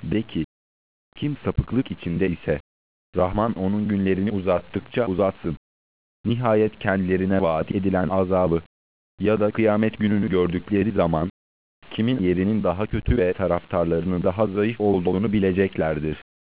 De ki, kim sapıklık içinde ise, Rahman onun günlerini uzattıkça uzatsın. Nihayet kendilerine vaat edilen azabı ya da kıyamet gününü gördükleri zaman, kimin yerinin daha kötü ve taraftarlarının daha zayıf olduğunu bileceklerdir.